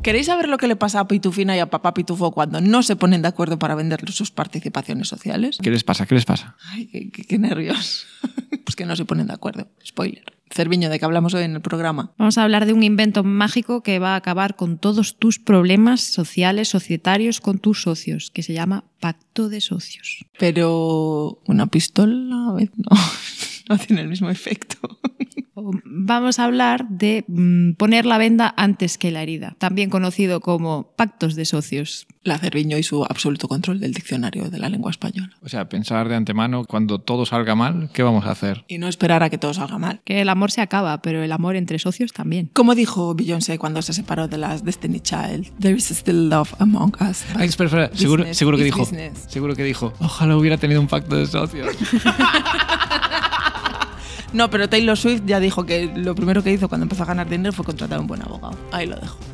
¿Queréis saber lo que le pasa a Pitufina y a Papá Pitufo cuando no se ponen de acuerdo para vender sus participaciones sociales? ¿Qué les pasa? Ay, qué nervios. Pues que no se ponen de acuerdo. Spoiler. Cerviño, ¿de qué hablamos hoy en el programa? Vamos a hablar de un invento mágico que va a acabar con todos tus problemas sociales, societarios con tus socios, que se llama Pacto de Socios. Pero una pistola a veces no tiene el mismo efecto. Vamos a hablar de poner la venda antes que la herida, también conocido como pactos de socios. La Cerviño y su absoluto control del diccionario de la lengua española. O sea, pensar de antemano, cuando todo salga mal, ¿qué vamos a hacer? Y no esperar a que todo salga mal. Que el amor se acaba, pero el amor entre socios también. Como dijo Beyoncé cuando se separó de las Destiny Child, there is still love among us. Ay, espera, seguro que dijo, ojalá hubiera tenido un pacto de socios. No, pero Taylor Swift ya dijo que lo primero que hizo cuando empezó a ganar dinero fue contratar a un buen abogado. Ahí lo dejo.